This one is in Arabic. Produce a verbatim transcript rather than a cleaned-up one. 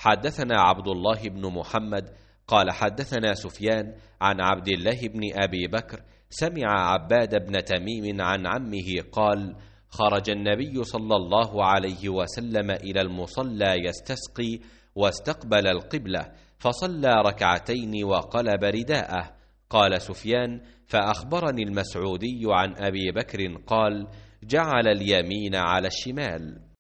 حدثنا عبد الله بن محمد قال حدثنا سفيان عن عبد الله بن أبي بكر سمع عباد بن تميم عن عمه قال: خرج النبي صلى الله عليه وسلم إلى المصلى يستسقي واستقبل القبلة، فصلى ركعتين وقلب رداءه. قال سفيان: فأخبرني المسعودي عن أبي بكر قال: جعل اليمين على الشمال.